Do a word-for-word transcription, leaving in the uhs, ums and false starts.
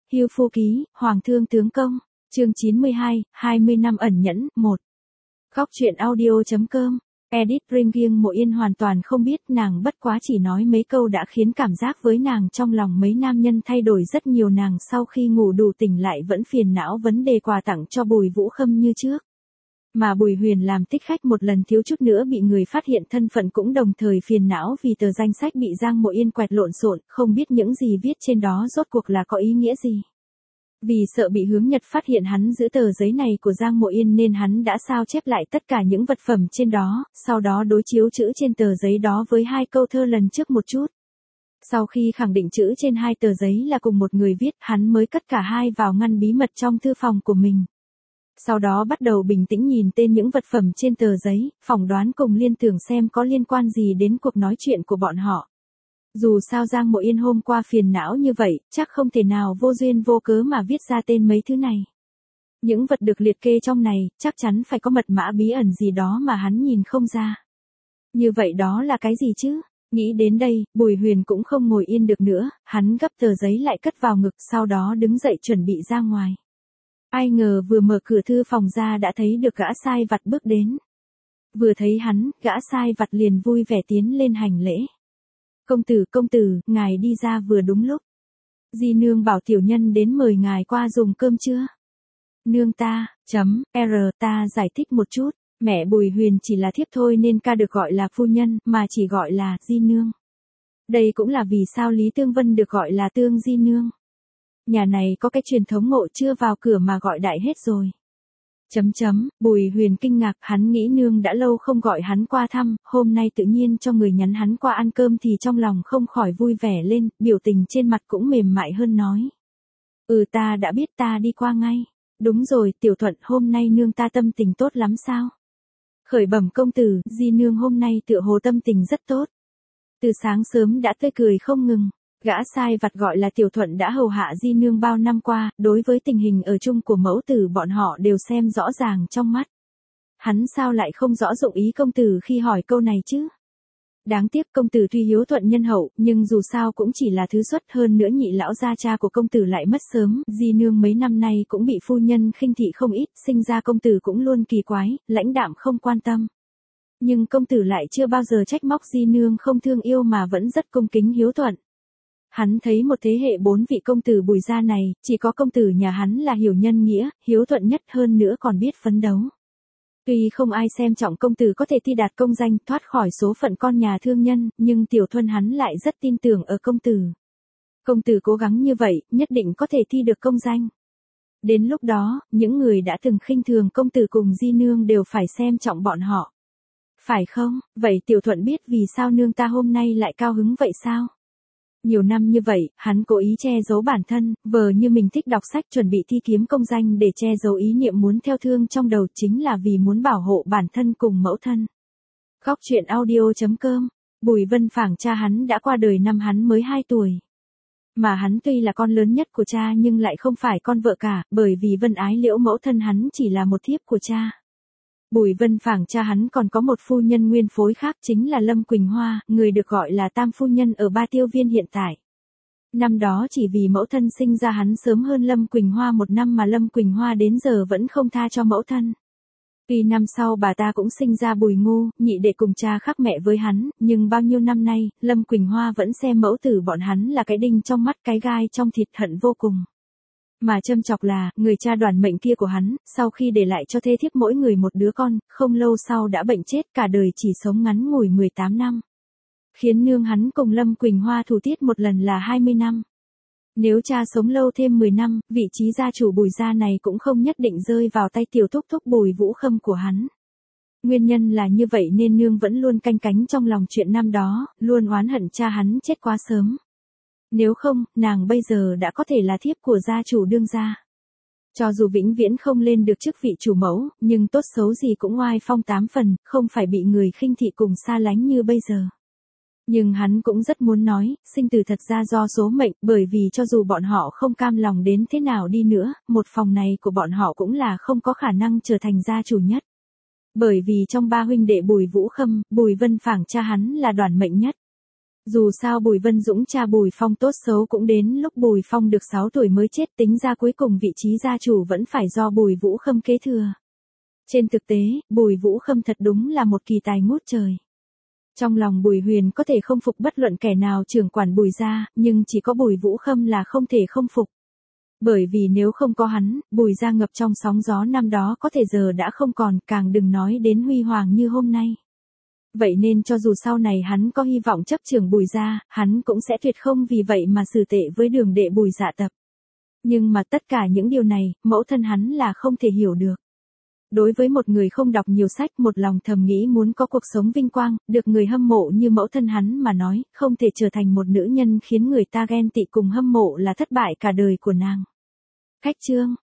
Hưu Phu Ký, Hoàng Thương Tướng Công, chương chín mươi hai, hai mươi năm ẩn nhẫn, một. Góc truyện audio.com, Edit Ringing Mộ Yên hoàn toàn không biết nàng bất quá chỉ nói mấy câu đã khiến cảm giác với nàng trong lòng mấy nam nhân thay đổi rất nhiều. Nàng sau khi ngủ đủ tỉnh lại vẫn phiền não vấn đề quà tặng cho Bùi Vũ Khâm như trước. Mà Bùi Huyền làm thích khách một lần thiếu chút nữa bị người phát hiện thân phận cũng đồng thời phiền não vì tờ danh sách bị Giang Mộ Yên quẹt lộn xộn, không biết những gì viết trên đó rốt cuộc là có ý nghĩa gì. Vì sợ bị Hướng Nhật phát hiện hắn giữ tờ giấy này của Giang Mộ Yên nên hắn đã sao chép lại tất cả những vật phẩm trên đó, sau đó đối chiếu chữ trên tờ giấy đó với hai câu thơ lần trước một chút. Sau khi khẳng định chữ trên hai tờ giấy là cùng một người viết, hắn mới cất cả hai vào ngăn bí mật trong thư phòng của mình. Sau đó bắt đầu bình tĩnh nhìn tên những vật phẩm trên tờ giấy, phỏng đoán cùng liên tưởng xem có liên quan gì đến cuộc nói chuyện của bọn họ. Dù sao Giang Mộ Yên hôm qua phiền não như vậy, chắc không thể nào vô duyên vô cớ mà viết ra tên mấy thứ này. Những vật được liệt kê trong này, chắc chắn phải có mật mã bí ẩn gì đó mà hắn nhìn không ra. Như vậy đó là cái gì chứ? Nghĩ đến đây, Bùi Huyền cũng không ngồi yên được nữa, hắn gấp tờ giấy lại cất vào ngực, sau đó đứng dậy chuẩn bị ra ngoài. Ai ngờ vừa mở cửa thư phòng ra đã thấy được gã sai vặt bước đến. Vừa thấy hắn, gã sai vặt liền vui vẻ tiến lên hành lễ. Công tử, công tử, ngài đi ra vừa đúng lúc. Di nương bảo tiểu nhân đến mời ngài qua dùng cơm chưa? Nương ta, chấm, R, ta giải thích một chút, mẹ Bùi Huyền chỉ là thiếp thôi nên ca được gọi là phu nhân, mà chỉ gọi là Di nương. Đây cũng là vì sao Lý Tương Vân được gọi là Tương Di nương. Nhà này có cái truyền thống ngộ chưa vào cửa mà gọi đại hết rồi. Chấm chấm, Bùi Huyền kinh ngạc, hắn nghĩ nương đã lâu không gọi hắn qua thăm, hôm nay tự nhiên cho người nhắn hắn qua ăn cơm thì trong lòng không khỏi vui vẻ lên, biểu tình trên mặt cũng mềm mại hơn nói. Ừ ta đã biết, ta đi qua ngay. Đúng rồi, Tiểu Thuận, hôm nay nương ta tâm tình tốt lắm sao? Khởi bẩm công tử, Di nương hôm nay tựa hồ tâm tình rất tốt. Từ sáng sớm đã tươi cười không ngừng. Gã sai vặt gọi là Tiểu Thuận đã hầu hạ Di nương bao năm qua, đối với tình hình ở chung của mẫu tử bọn họ đều xem rõ ràng trong mắt. Hắn sao lại không rõ dụng ý công tử khi hỏi câu này chứ? Đáng tiếc công tử tuy hiếu thuận nhân hậu, nhưng dù sao cũng chỉ là thứ xuất, hơn nữa nhị lão gia cha của công tử lại mất sớm, Di nương mấy năm nay cũng bị phu nhân khinh thị không ít, sinh ra công tử cũng luôn kỳ quái, lãnh đạm không quan tâm. Nhưng công tử lại chưa bao giờ trách móc Di nương không thương yêu mà vẫn rất cung kính hiếu thuận. Hắn thấy một thế hệ bốn vị công tử Bùi gia này, chỉ có công tử nhà hắn là hiểu nhân nghĩa, hiếu thuận nhất, hơn nữa còn biết phấn đấu. Tuy không ai xem trọng công tử có thể thi đạt công danh, thoát khỏi số phận con nhà thương nhân, nhưng Tiểu Thuần hắn lại rất tin tưởng ở công tử. Công tử cố gắng như vậy, nhất định có thể thi được công danh. Đến lúc đó, những người đã từng khinh thường công tử cùng Di nương đều phải xem trọng bọn họ. Phải không? Vậy Tiểu Thuận biết vì sao nương ta hôm nay lại cao hứng vậy sao? Nhiều năm như vậy, hắn cố ý che giấu bản thân, vờ như mình thích đọc sách chuẩn bị thi kiếm công danh để che giấu ý niệm muốn theo thương trong đầu, chính là vì muốn bảo hộ bản thân cùng mẫu thân. Góc truyện audio.com, Bùi Vân Phảng cha hắn đã qua đời năm hắn mới hai tuổi. Mà hắn tuy là con lớn nhất của cha nhưng lại không phải con vợ cả, bởi vì Vân Ái Liễu mẫu thân hắn chỉ là một thiếp của cha. Bùi Vân Phảng cha hắn còn có một phu nhân nguyên phối khác chính là Lâm Quỳnh Hoa, người được gọi là tam phu nhân ở Ba Tiêu Viên hiện tại. Năm đó chỉ vì mẫu thân sinh ra hắn sớm hơn Lâm Quỳnh Hoa một năm mà Lâm Quỳnh Hoa đến giờ vẫn không tha cho mẫu thân. Tuy năm sau bà ta cũng sinh ra Bùi Ngu, nhị đệ cùng cha khác mẹ với hắn, nhưng bao nhiêu năm nay, Lâm Quỳnh Hoa vẫn xem mẫu tử bọn hắn là cái đinh trong mắt, cái gai trong thịt, hận vô cùng. Mà châm chọc là, người cha đoàn mệnh kia của hắn, sau khi để lại cho thê thiếp mỗi người một đứa con, không lâu sau đã bệnh chết, cả đời chỉ sống ngắn ngủi mười tám năm. Khiến nương hắn cùng Lâm Quỳnh Hoa thủ tiết một lần là hai mươi năm. Nếu cha sống lâu thêm mười năm, vị trí gia chủ Bùi gia này cũng không nhất định rơi vào tay tiểu thúc thúc Bùi Vũ Khâm của hắn. Nguyên nhân là như vậy nên nương vẫn luôn canh cánh trong lòng chuyện năm đó, luôn oán hận cha hắn chết quá sớm. Nếu không, nàng bây giờ đã có thể là thiếp của gia chủ đương gia. Cho dù vĩnh viễn không lên được chức vị chủ mẫu, nhưng tốt xấu gì cũng oai phong tám phần, không phải bị người khinh thị cùng xa lánh như bây giờ. Nhưng hắn cũng rất muốn nói, sinh tử thật ra do số mệnh, bởi vì cho dù bọn họ không cam lòng đến thế nào đi nữa, một phòng này của bọn họ cũng là không có khả năng trở thành gia chủ nhất. Bởi vì trong ba huynh đệ Bùi Vũ Khâm, Bùi Vân Phảng cha hắn là đoản mệnh nhất. Dù sao Bùi Vân Dũng cha Bùi Phong tốt xấu cũng đến lúc Bùi Phong được sáu tuổi mới chết, tính ra cuối cùng vị trí gia chủ vẫn phải do Bùi Vũ Khâm kế thừa. Trên thực tế, Bùi Vũ Khâm thật đúng là một kỳ tài ngút trời. Trong lòng Bùi Huyền có thể không phục bất luận kẻ nào trưởng quản Bùi gia, nhưng chỉ có Bùi Vũ Khâm là không thể không phục. Bởi vì nếu không có hắn, Bùi gia ngập trong sóng gió năm đó có thể giờ đã không còn, càng đừng nói đến huy hoàng như hôm nay. Vậy nên cho dù sau này hắn có hy vọng chấp trưởng Bùi gia, hắn cũng sẽ tuyệt không vì vậy mà xử tệ với Đường đệ Bùi Dạ Tập. Nhưng mà tất cả những điều này, mẫu thân hắn là không thể hiểu được. Đối với một người không đọc nhiều sách, một lòng thầm nghĩ muốn có cuộc sống vinh quang, được người hâm mộ như mẫu thân hắn mà nói, không thể trở thành một nữ nhân khiến người ta ghen tị cùng hâm mộ là thất bại cả đời của nàng. Khách chương